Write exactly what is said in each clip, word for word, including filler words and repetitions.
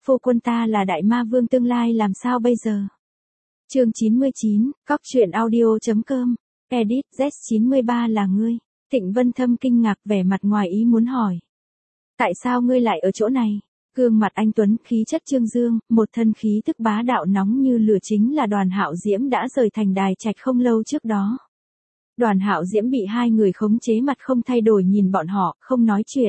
phu quân ta là đại ma vương tương lai làm sao bây giờ? Chương chín mươi chín, cóc truyện audio.com, edit Z chín mươi ba là ngươi. Thịnh Vân Thâm kinh ngạc vẻ mặt ngoài ý muốn hỏi. Tại sao ngươi lại ở chỗ này? Gương mặt anh tuấn khí chất trương dương, một thân khí tức bá đạo nóng như lửa chính là Đoàn Hạo Diễm đã rời thành Đài Trạch không lâu trước đó. Đoàn Hạo Diễm bị hai người khống chế mặt không thay đổi nhìn bọn họ, không nói chuyện.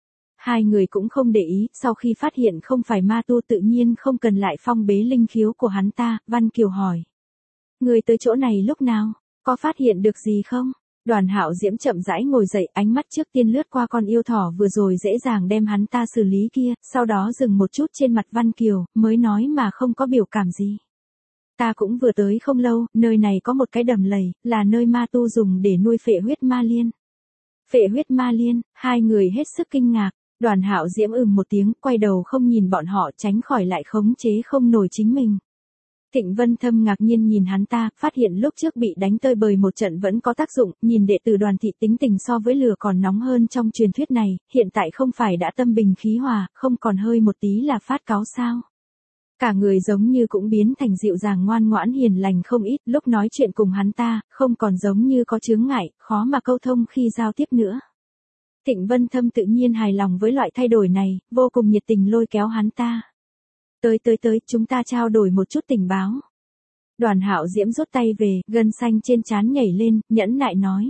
Hai người cũng không để ý, sau khi phát hiện không phải ma tu tự nhiên không cần lại phong bế linh khiếu của hắn ta, Văn Kiều hỏi. Người tới chỗ này lúc nào, có phát hiện được gì không? Đoàn Hạo Diễm chậm rãi ngồi dậy, ánh mắt trước tiên lướt qua con yêu thỏ vừa rồi dễ dàng đem hắn ta xử lý kia, sau đó dừng một chút trên mặt Văn Kiều, mới nói mà không có biểu cảm gì. Ta cũng vừa tới không lâu, nơi này có một cái đầm lầy, là nơi ma tu dùng để nuôi phệ huyết ma liên. Phệ huyết ma liên, hai người hết sức kinh ngạc. Đoàn Hạo Diễm ừm một tiếng, quay đầu không nhìn bọn họ, tránh khỏi lại khống chế không nổi chính mình. Thịnh Vân Thâm ngạc nhiên nhìn hắn ta, phát hiện lúc trước bị đánh tơi bời một trận vẫn có tác dụng, nhìn đệ tử Đoàn thị tính tình so với lửa còn nóng hơn trong truyền thuyết này, hiện tại không phải đã tâm bình khí hòa, không còn hơi một tí là phát cáu sao. Cả người giống như cũng biến thành dịu dàng ngoan ngoãn hiền lành không ít, lúc nói chuyện cùng hắn ta, không còn giống như có chướng ngại, khó mà câu thông khi giao tiếp nữa. Thịnh Vân Thâm tự nhiên hài lòng với loại thay đổi này, vô cùng nhiệt tình lôi kéo hắn ta. Tới tới tới, chúng ta trao đổi một chút tình báo. Đoàn Hạo Diễm rút tay về, gân xanh trên trán nhảy lên, nhẫn nại nói.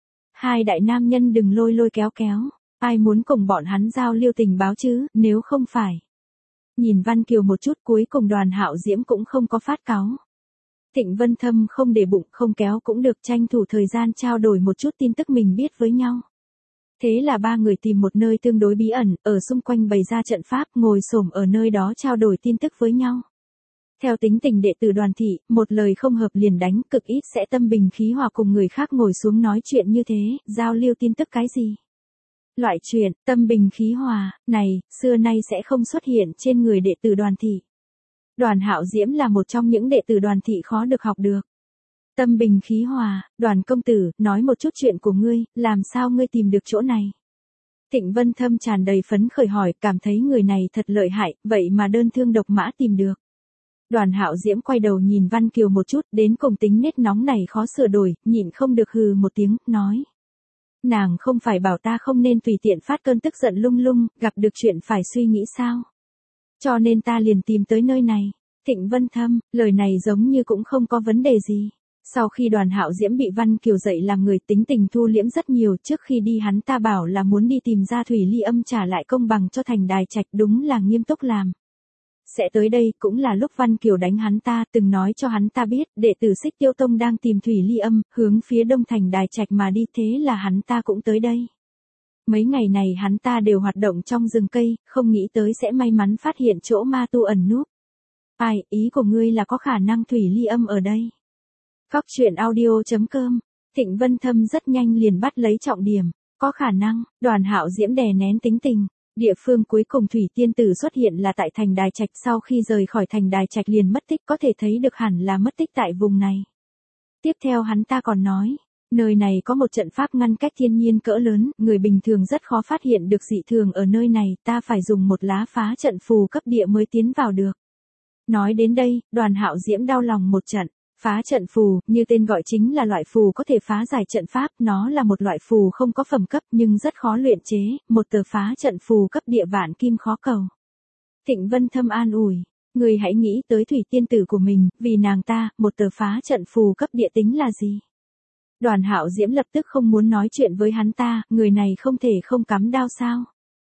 Hai đại nam nhân đừng lôi lôi kéo kéo, ai muốn cùng bọn hắn giao lưu tình báo chứ, nếu không phải. Nhìn Văn Kiều một chút, cuối cùng Đoàn Hạo Diễm cũng không có phát cáu. Thịnh Vân Thâm không để bụng, không kéo cũng được, tranh thủ thời gian trao đổi một chút tin tức mình biết với nhau. Thế là ba người tìm một nơi tương đối bí ẩn, ở xung quanh bày ra trận pháp, ngồi xổm ở nơi đó trao đổi tin tức với nhau. Theo tính tình đệ tử Đoàn thị, một lời không hợp liền đánh, cực ít sẽ tâm bình khí hòa cùng người khác ngồi xuống nói chuyện như thế, giao lưu tin tức cái gì. Loại chuyện, tâm bình khí hòa, này, xưa nay sẽ không xuất hiện trên người đệ tử Đoàn thị. Đoàn Hạo Diễm là một trong những đệ tử Đoàn thị khó được học được. Tâm bình khí hòa, Đoàn công tử, nói một chút chuyện của ngươi, làm sao ngươi tìm được chỗ này? Thịnh Vân Thâm tràn đầy phấn khởi hỏi, cảm thấy người này thật lợi hại, vậy mà đơn thương độc mã tìm được. Đoàn Hạo Diễm quay đầu nhìn Văn Kiều một chút, đến cùng tính nết nóng này khó sửa đổi, nhịn không được hừ một tiếng, nói. Nàng không phải bảo ta không nên tùy tiện phát cơn tức giận lung lung, gặp được chuyện phải suy nghĩ sao? Cho nên ta liền tìm tới nơi này. Thịnh Vân Thâm, lời này giống như cũng không có vấn đề gì. Sau khi Đoàn Hạo Diễm bị Văn Kiều dạy làm người, tính tình thu liễm rất nhiều, trước khi đi hắn ta bảo là muốn đi tìm ra Thủy Ly Âm trả lại công bằng cho thành Đài Trạch, đúng là nghiêm túc làm. Sẽ tới đây cũng là lúc Văn Kiều đánh hắn ta, từng nói cho hắn ta biết, đệ tử Xích Tiêu Tông đang tìm Thủy Ly Âm, hướng phía đông thành Đài Trạch mà đi, thế là hắn ta cũng tới đây. Mấy ngày này hắn ta đều hoạt động trong rừng cây, không nghĩ tới sẽ may mắn phát hiện chỗ ma tu ẩn núp. Ai, ý của ngươi là có khả năng Thủy Ly Âm ở đây. Cóc truyện audio.com, Thịnh Vân Thâm rất nhanh liền bắt lấy trọng điểm, có khả năng. Đoàn Hạo Diễm đè nén tính tình. Địa phương cuối cùng Thủy Tiên Tử xuất hiện là tại thành Đài Trạch, sau khi rời khỏi thành Đài Trạch liền mất tích, có thể thấy được hẳn là mất tích tại vùng này. Tiếp theo hắn ta còn nói, nơi này có một trận pháp ngăn cách thiên nhiên cỡ lớn, người bình thường rất khó phát hiện được dị thường ở nơi này, ta phải dùng một lá phá trận phù cấp địa mới tiến vào được. Nói đến đây, Đoàn Hạo Diễm đau lòng một trận. Phá trận phù, như tên gọi chính là loại phù có thể phá giải trận pháp, nó là một loại phù không có phẩm cấp nhưng rất khó luyện chế, một tờ phá trận phù cấp địa vạn kim khó cầu. Thịnh Vân Thâm an ủi, người hãy nghĩ tới Thủy Tiên Tử của mình, vì nàng ta, một tờ phá trận phù cấp địa tính là gì? Đoàn Hạo Diễm lập tức không muốn nói chuyện với hắn ta, người này không thể không cắm đao sao?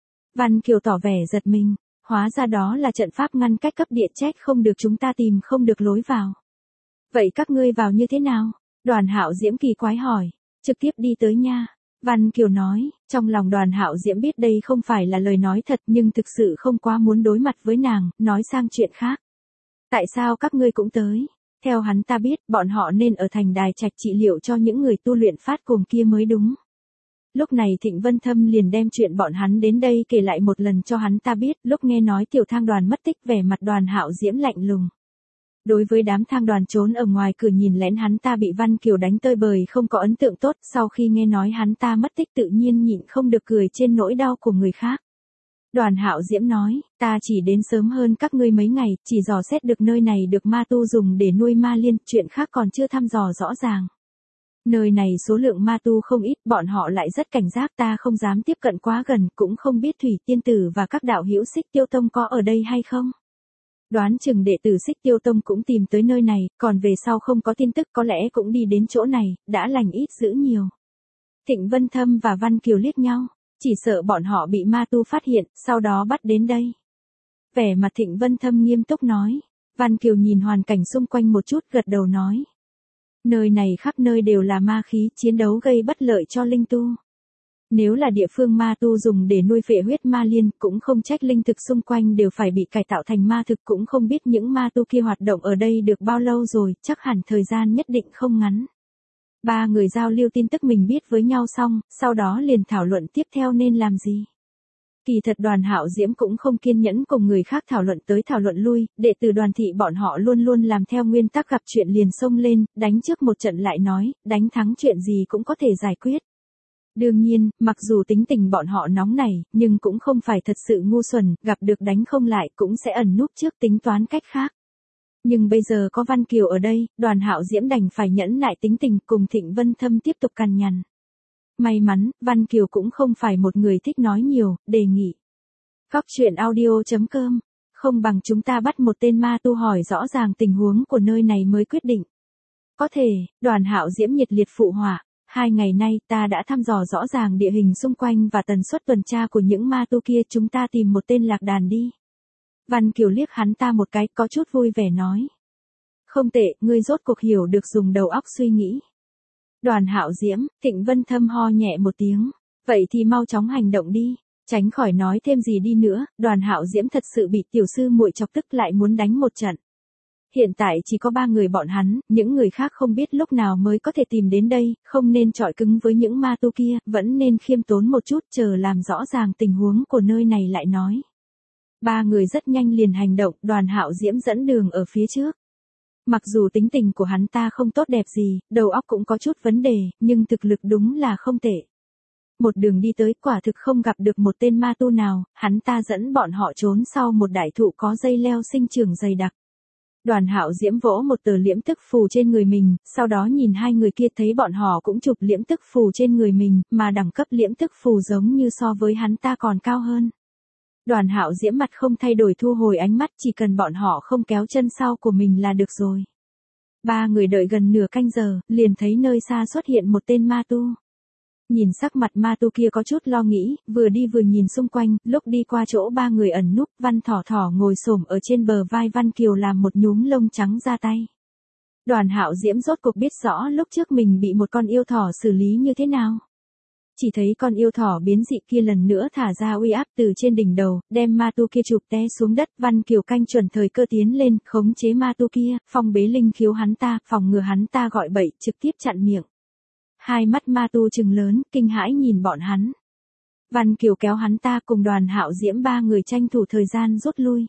Văn Kiều tỏ vẻ giật mình, hóa ra đó là trận pháp ngăn cách cấp địa, trách không được chúng ta tìm không được lối vào. Vậy các ngươi vào như thế nào? Đoàn Hạo Diễm kỳ quái hỏi. Trực tiếp đi tới nha. Văn Kiều nói, trong lòng Đoàn Hạo Diễm biết đây không phải là lời nói thật nhưng thực sự không quá muốn đối mặt với nàng, nói sang chuyện khác. Tại sao các ngươi cũng tới? Theo hắn ta biết, bọn họ nên ở thành Đài Trạch trị liệu cho những người tu luyện phát cuồng kia mới đúng. Lúc này Thịnh Vân Thâm liền đem chuyện bọn hắn đến đây kể lại một lần cho hắn ta biết, lúc nghe nói Tiểu Thang Đoàn mất tích vẻ mặt Đoàn Hạo Diễm lạnh lùng. Đối với đám thang đoàn trốn ở ngoài cửa nhìn lén hắn ta bị Văn Kiều đánh tơi bời không có ấn tượng tốt, sau khi nghe nói hắn ta mất tích tự nhiên nhịn không được cười trên nỗi đau của người khác. Đoàn Hạo Diễm nói, ta chỉ đến sớm hơn các ngươi mấy ngày, chỉ dò xét được nơi này được ma tu dùng để nuôi ma liên, chuyện khác còn chưa thăm dò rõ ràng. Nơi này số lượng ma tu không ít, bọn họ lại rất cảnh giác, ta không dám tiếp cận quá gần, cũng không biết Thủy Tiên Tử và các đạo hữu Xích Tiêu Tông có ở đây hay không. Đoán chừng đệ tử Xích Tiêu Tông cũng tìm tới nơi này, còn về sau không có tin tức có lẽ cũng đi đến chỗ này, đã lành ít dữ nhiều. Thịnh Vân Thâm và Văn Kiều liếc nhau, chỉ sợ bọn họ bị ma tu phát hiện, sau đó bắt đến đây. Vẻ mặt Thịnh Vân Thâm nghiêm túc nói, Văn Kiều nhìn hoàn cảnh xung quanh một chút gật đầu nói. Nơi này khắp nơi đều là ma khí, chiến đấu gây bất lợi cho linh tu. Nếu là địa phương ma tu dùng để nuôi phệ huyết ma liên, cũng không trách linh thực xung quanh đều phải bị cải tạo thành ma thực, cũng không biết những ma tu kia hoạt động ở đây được bao lâu rồi, chắc hẳn thời gian nhất định không ngắn. Ba người giao lưu tin tức mình biết với nhau xong, sau đó liền thảo luận tiếp theo nên làm gì. Kỳ thật Đoàn Hạo Diễm cũng không kiên nhẫn cùng người khác thảo luận tới thảo luận lui, đệ tử Đoàn thị bọn họ luôn luôn làm theo nguyên tắc, gặp chuyện liền xông lên, đánh trước một trận lại nói, đánh thắng chuyện gì cũng có thể giải quyết. Đương nhiên, mặc dù tính tình bọn họ nóng nảy, nhưng cũng không phải thật sự ngu xuẩn, gặp được đánh không lại cũng sẽ ẩn núp trước tính toán cách khác. Nhưng bây giờ có Văn Kiều ở đây, Đoàn Hạo Diễm đành phải nhẫn nại tính tình cùng Thịnh Vân Thâm tiếp tục cằn nhằn. May mắn, Văn Kiều cũng không phải một người thích nói nhiều, đề nghị. Góc truyện audio chấm com, không bằng chúng ta bắt một tên ma tu hỏi rõ ràng tình huống của nơi này mới quyết định. Có thể, Đoàn Hạo Diễm nhiệt liệt phụ họa. Hai ngày nay ta đã thăm dò rõ ràng địa hình xung quanh và tần suất tuần tra của những ma tu kia, chúng ta tìm một tên lạc đàn đi. Văn Kiều liếc hắn ta một cái, có chút vui vẻ nói. Không tệ, ngươi rốt cuộc hiểu được dùng đầu óc suy nghĩ. Đoàn Hạo Diễm, Thịnh Vân Thâm ho nhẹ một tiếng. Vậy thì mau chóng hành động đi, tránh khỏi nói thêm gì đi nữa. Đoàn Hạo Diễm thật sự bị tiểu sư muội chọc tức, lại muốn đánh một trận. Hiện tại chỉ có ba người bọn hắn, những người khác không biết lúc nào mới có thể tìm đến đây, không nên chọi cứng với những ma tu kia, vẫn nên khiêm tốn một chút, chờ làm rõ ràng tình huống của nơi này lại nói. Ba người rất nhanh liền hành động, Đoàn Hạo Diễm dẫn đường ở phía trước. Mặc dù tính tình của hắn ta không tốt đẹp gì, đầu óc cũng có chút vấn đề, nhưng thực lực đúng là không tệ. Một đường đi tới, quả thực không gặp được một tên ma tu nào, hắn ta dẫn bọn họ trốn sau một đại thụ có dây leo sinh trưởng dày đặc. Đoàn Hạo Diễm vỗ một tờ liễm tức phù trên người mình, sau đó nhìn hai người kia, thấy bọn họ cũng chụp liễm tức phù trên người mình, mà đẳng cấp liễm tức phù giống như so với hắn ta còn cao hơn. Đoàn Hạo Diễm mặt không thay đổi thu hồi ánh mắt, chỉ cần bọn họ không kéo chân sau của mình là được rồi. Ba người đợi gần nửa canh giờ, liền thấy nơi xa xuất hiện một tên ma tu. Nhìn sắc mặt ma tu kia có chút lo nghĩ, vừa đi vừa nhìn xung quanh, lúc đi qua chỗ ba người ẩn núp, Văn Thỏ Thỏ ngồi xổm ở trên bờ vai Văn Kiều làm một nhúm lông trắng ra tay. Đoàn Hạo Diễm rốt cuộc biết rõ lúc trước mình bị một con yêu thỏ xử lý như thế nào. Chỉ thấy con yêu thỏ biến dị kia lần nữa thả ra uy áp từ trên đỉnh đầu, đem ma tu kia chụp té xuống đất. Văn Kiều canh chuẩn thời cơ tiến lên, khống chế ma tu kia, phong bế linh khiếu hắn ta, phòng ngừa hắn ta gọi bậy, trực tiếp chặn miệng. Hai mắt ma tu trừng lớn, kinh hãi nhìn bọn hắn. Văn Kiều kéo hắn ta cùng Đoàn Hạo Diễm ba người tranh thủ thời gian rút lui.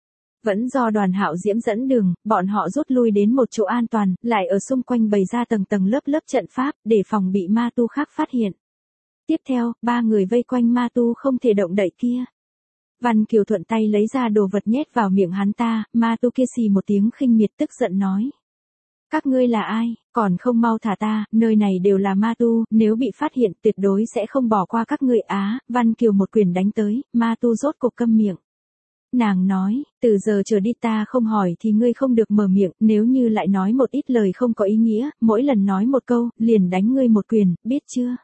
Vẫn do Đoàn Hạo Diễm dẫn đường, bọn họ rút lui đến một chỗ an toàn, lại ở xung quanh bày ra tầng tầng lớp lớp trận pháp, để phòng bị ma tu khác phát hiện. Tiếp theo, ba người vây quanh ma tu không thể động đậy kia. Văn Kiều thuận tay lấy ra đồ vật nhét vào miệng hắn ta, ma tu kia xì một tiếng khinh miệt tức giận nói. Các ngươi là ai, còn không mau thả ta, nơi này đều là ma tu, nếu bị phát hiện tuyệt đối sẽ không bỏ qua các ngươi. Á, Văn Kiều một quyền đánh tới, ma tu rốt cuộc câm miệng. Nàng nói, từ giờ trở đi ta không hỏi thì ngươi không được mở miệng, nếu như lại nói một ít lời không có ý nghĩa, mỗi lần nói một câu, liền đánh ngươi một quyền, biết chưa?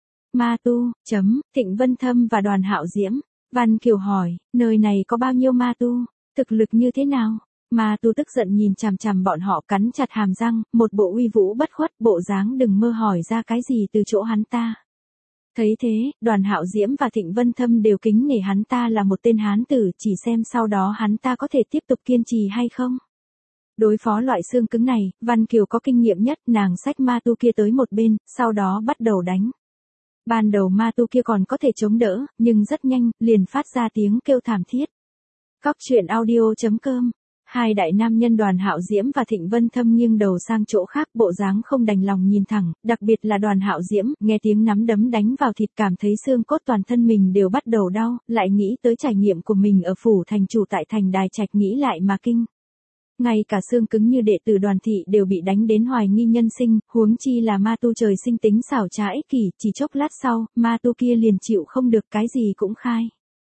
Ma tu, chấm, Thịnh Vân Thâm và Đoàn Hạo Diễm. Văn Kiều hỏi, nơi này có bao nhiêu ma tu, thực lực như thế nào? Ma tu tức giận nhìn chằm chằm bọn họ, cắn chặt hàm răng, một bộ uy vũ bất khuất, bộ dáng đừng mơ hỏi ra cái gì từ chỗ hắn ta. Thấy thế, Đoàn Hạo Diễm và Thịnh Vân Thâm đều kính nể hắn ta là một tên hán tử, chỉ xem sau đó hắn ta có thể tiếp tục kiên trì hay không. Đối phó loại xương cứng này, Văn Kiều có kinh nghiệm nhất, nàng xách ma tu kia tới một bên, sau đó bắt đầu đánh. Ban đầu ma tu kia còn có thể chống đỡ, nhưng rất nhanh, liền phát ra tiếng kêu thảm thiết. Góc truyện audio chấm com Hai đại nam nhân Đoàn Hạo Diễm và Thịnh Vân Thâm nghiêng đầu sang chỗ khác, bộ dáng không đành lòng nhìn thẳng, đặc biệt là Đoàn Hạo Diễm, nghe tiếng nắm đấm đánh vào thịt cảm thấy xương cốt toàn thân mình đều bắt đầu đau, lại nghĩ tới trải nghiệm của mình ở phủ thành chủ tại thành Đài Trạch nghĩ lại mà kinh. Ngay cả xương cứng như đệ tử Đoàn thị đều bị đánh đến hoài nghi nhân sinh, huống chi là ma tu trời sinh tính xảo trá ích kỷ, chỉ chốc lát sau, ma tu kia liền chịu không được cái gì cũng khai.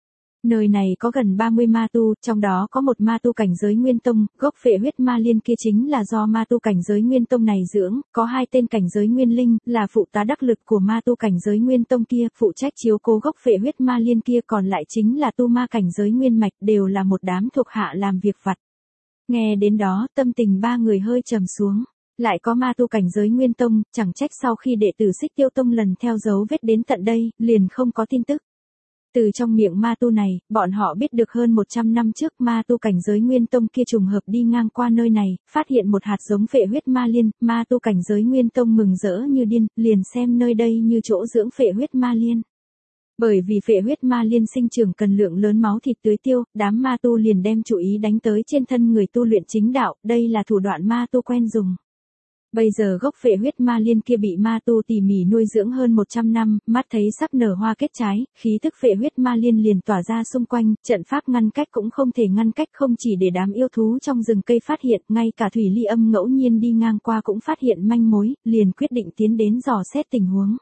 Nơi này có gần ba mươi ma tu, trong đó có một ma tu cảnh giới Nguyên Tông, gốc phệ huyết ma liên kia chính là do ma tu cảnh giới Nguyên Tông này dưỡng, có hai tên cảnh giới Nguyên Linh, là phụ tá đắc lực của ma tu cảnh giới Nguyên Tông kia, phụ trách chiếu cố gốc phệ huyết ma liên kia, còn lại chính là tu ma cảnh giới Nguyên Mạch, đều là một đám thuộc hạ làm việc vặt. Nghe đến đó, tâm tình ba người hơi trầm xuống. Lại có ma tu cảnh giới Nguyên Tông, chẳng trách sau khi đệ tử Xích Tiêu Tông lần theo dấu vết đến tận đây, liền không có tin tức. Từ trong miệng ma tu này, bọn họ biết được hơn một trăm năm trước ma tu cảnh giới Nguyên Tông kia trùng hợp đi ngang qua nơi này, phát hiện một hạt giống phệ huyết ma liên, ma tu cảnh giới Nguyên Tông mừng rỡ như điên, liền xem nơi đây như chỗ dưỡng phệ huyết ma liên. Bởi vì phệ huyết ma liên sinh trưởng cần lượng lớn máu thịt tưới tiêu, đám ma tu liền đem chú ý đánh tới trên thân người tu luyện chính đạo, đây là thủ đoạn ma tu quen dùng. Bây giờ gốc phệ huyết ma liên kia bị ma tu tỉ mỉ nuôi dưỡng hơn một trăm năm, mắt thấy sắp nở hoa kết trái, khí tức phệ huyết ma liên liền tỏa ra xung quanh, trận pháp ngăn cách cũng không thể ngăn cách, không chỉ để đám yêu thú trong rừng cây phát hiện, ngay cả Thủy Ly Âm ngẫu nhiên đi ngang qua cũng phát hiện manh mối, liền quyết định tiến đến dò xét tình huống.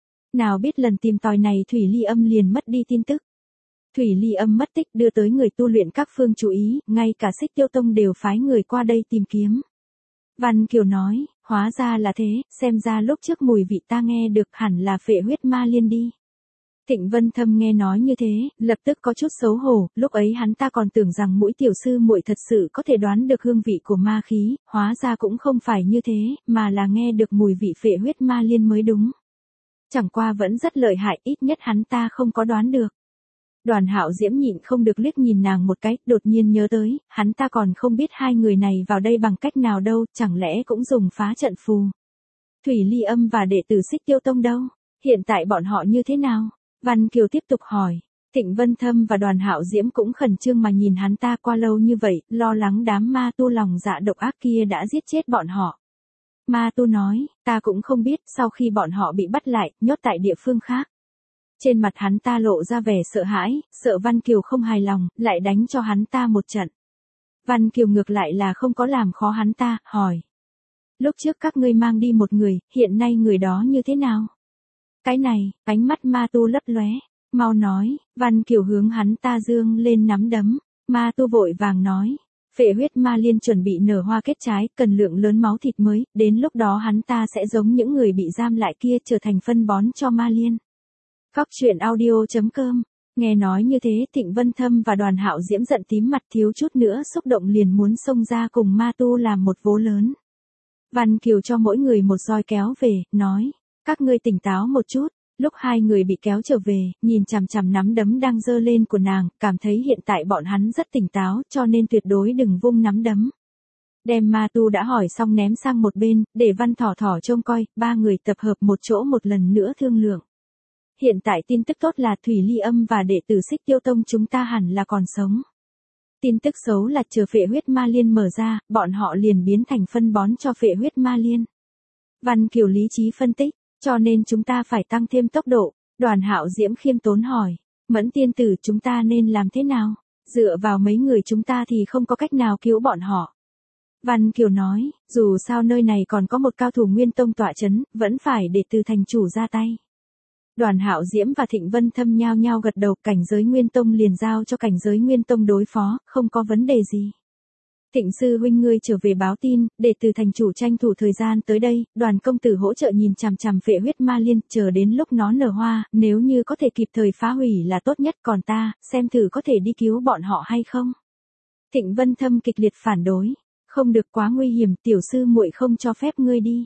Nào biết lần tìm tòi này Thủy Ly Âm liền mất đi tin tức. Thủy Ly Âm mất tích đưa tới người tu luyện các phương chú ý, ngay cả Xích Tiêu Tông đều phái người qua đây tìm kiếm. Văn Kiều nói, hóa ra là thế, xem ra lúc trước mùi vị ta nghe được hẳn là phệ huyết ma liên đi. Thịnh Vân Thâm nghe nói như thế, lập tức có chút xấu hổ, lúc ấy hắn ta còn tưởng rằng mũi tiểu sư muội thật sự có thể đoán được hương vị của ma khí, hóa ra cũng không phải như thế, mà là nghe được mùi vị phệ huyết ma liên mới đúng. Chẳng qua vẫn rất lợi hại, ít nhất hắn ta không có đoán được. Đoàn Hạo Diễm nhịn không được liếc nhìn nàng một cái, đột nhiên nhớ tới, hắn ta còn không biết hai người này vào đây bằng cách nào đâu, chẳng lẽ cũng dùng phá trận phù. Thủy Ly Âm và đệ tử Xích Tiêu Tông đâu? Hiện tại bọn họ như thế nào? Văn Kiều tiếp tục hỏi. Thịnh Vân Thâm và Đoàn Hạo Diễm cũng khẩn trương mà nhìn hắn ta qua lâu như vậy, lo lắng đám ma tu lòng dạ độc ác kia đã giết chết bọn họ. Ma tu nói, ta cũng không biết, sau khi bọn họ bị bắt lại, nhốt tại địa phương khác. Trên mặt hắn ta lộ ra vẻ sợ hãi, sợ Văn Kiều không hài lòng, lại đánh cho hắn ta một trận. Văn Kiều ngược lại là không có làm khó hắn ta, hỏi. Lúc trước các ngươi mang đi một người, hiện nay người đó như thế nào? Cái này, ánh mắt ma tu lấp lóe, mau nói, Văn Kiều hướng hắn ta dương lên nắm đấm, ma tu vội vàng nói. Phệ huyết ma liên chuẩn bị nở hoa kết trái, cần lượng lớn máu thịt mới, đến lúc đó hắn ta sẽ giống những người bị giam lại kia trở thành phân bón cho ma liên. Cóc truyện audio chấm com. Nghe nói như thế, Thịnh Vân Thâm và Đoàn Hạo Diễm giận tím mặt, thiếu chút nữa xúc động liền muốn xông ra cùng ma tu làm một vố lớn. Văn Kiều cho mỗi người một roi kéo về, nói, các ngươi tỉnh táo một chút. Lúc hai người bị kéo trở về, nhìn chằm chằm nắm đấm đang giơ lên của nàng, cảm thấy hiện tại bọn hắn rất tỉnh táo, cho nên tuyệt đối đừng vung nắm đấm. Đem ma tu đã hỏi xong ném sang một bên, để Văn Thỏ Thỏ trông coi, ba người tập hợp một chỗ một lần nữa thương lượng. Hiện tại tin tức tốt là Thủy Ly Âm và đệ tử Xích Tiêu Tông chúng ta hẳn là còn sống. Tin tức xấu là chờ phệ huyết ma liên mở ra, bọn họ liền biến thành phân bón cho phệ huyết ma liên. Văn Kiều lý trí phân tích, cho nên chúng ta phải tăng thêm tốc độ. Đoàn Hạo Diễm khiêm tốn hỏi, Mẫn tiên tử chúng ta nên làm thế nào? Dựa vào mấy người chúng ta thì không có cách nào cứu bọn họ. Văn Kiều nói, dù sao nơi này còn có một cao thủ Nguyên Tông tọa chấn, vẫn phải để từ thành chủ ra tay. Đoàn Hạo Diễm và Thịnh Vân Thâm nhao nhao gật đầu, cảnh giới Nguyên Tông liền giao cho cảnh giới Nguyên Tông đối phó, không có vấn đề gì. Thịnh sư huynh ngươi trở về báo tin, để từ thành chủ tranh thủ thời gian tới đây, Đoàn công tử hỗ trợ nhìn chằm chằm phệ huyết ma liên, chờ đến lúc nó nở hoa, nếu như có thể kịp thời phá hủy là tốt nhất, còn ta, xem thử có thể đi cứu bọn họ hay không. Thịnh Vân Thâm kịch liệt phản đối, không được, quá nguy hiểm, tiểu sư muội không cho phép ngươi đi.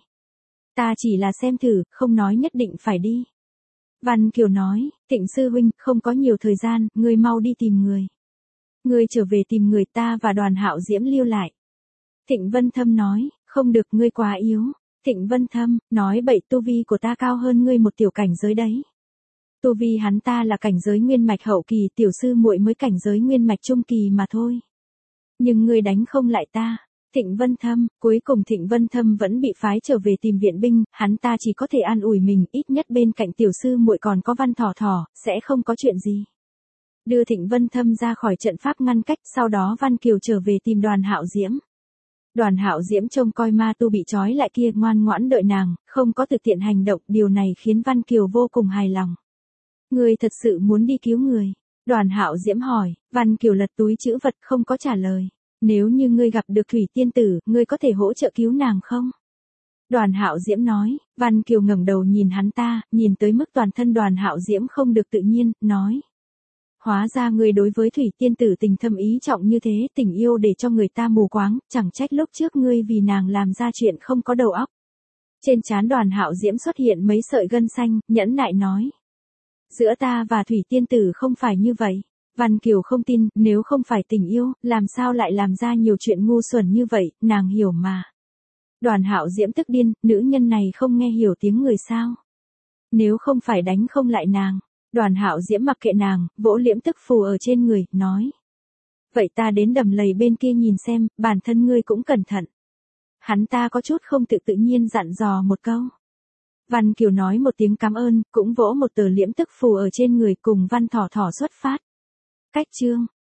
Ta chỉ là xem thử, không nói nhất định phải đi. Văn Kiều nói, Thịnh sư huynh, không có nhiều thời gian, ngươi mau đi tìm người. Ngươi trở về tìm người, ta và Đoàn Hạo Diễm lưu lại. Thịnh Vân Thâm nói, không được, ngươi quá yếu. Thịnh Vân Thâm, nói bậy, tu vi của ta cao hơn ngươi một tiểu cảnh giới đấy. Tu vi hắn ta là cảnh giới nguyên mạch hậu kỳ, tiểu sư muội mới cảnh giới nguyên mạch trung kỳ mà thôi. Nhưng ngươi đánh không lại ta. Thịnh Vân Thâm, cuối cùng Thịnh Vân Thâm vẫn bị phái trở về tìm viện binh, hắn ta chỉ có thể an ủi mình, ít nhất bên cạnh tiểu sư muội còn có Văn Thỏ Thỏ, sẽ không có chuyện gì. Đưa Thịnh Vân Thâm ra khỏi trận pháp ngăn cách, sau đó Văn Kiều trở về tìm Đoàn Hạo Diễm. Đoàn Hạo Diễm trông coi ma tu bị trói lại kia ngoan ngoãn đợi nàng, không có thực tiện hành động, điều này khiến Văn Kiều vô cùng hài lòng. Ngươi thật sự muốn đi cứu người? Đoàn Hạo Diễm hỏi. Văn Kiều lật túi trữ vật không có trả lời. Nếu như ngươi gặp được Thủy Tiên Tử, ngươi có thể hỗ trợ cứu nàng không? Đoàn Hạo Diễm nói. Văn Kiều ngẩng đầu nhìn hắn ta, nhìn tới mức toàn thân Đoàn Hạo Diễm không được tự nhiên, nói. Hóa ra ngươi đối với Thủy Tiên Tử tình thâm ý trọng như thế, tình yêu để cho người ta mù quáng, chẳng trách lúc trước ngươi vì nàng làm ra chuyện không có đầu óc. Trên trán Đoàn Hạo Diễm xuất hiện mấy sợi gân xanh, nhẫn nại nói. Giữa ta và Thủy Tiên Tử không phải như vậy. Văn Kiều không tin, nếu không phải tình yêu, làm sao lại làm ra nhiều chuyện ngu xuẩn như vậy, nàng hiểu mà. Đoàn Hạo Diễm tức điên, nữ nhân này không nghe hiểu tiếng người sao? Nếu không phải đánh không lại nàng. Đoàn Hạo Diễm mặc kệ nàng, vỗ liễm tức phù ở trên người, nói. Vậy ta đến đầm lầy bên kia nhìn xem, bản thân ngươi cũng cẩn thận. Hắn ta có chút không tự tự nhiên dặn dò một câu. Văn Kiều nói một tiếng cảm ơn, cũng vỗ một tờ liễm tức phù ở trên người cùng Văn Thỏ Thỏ xuất phát. Cách chương.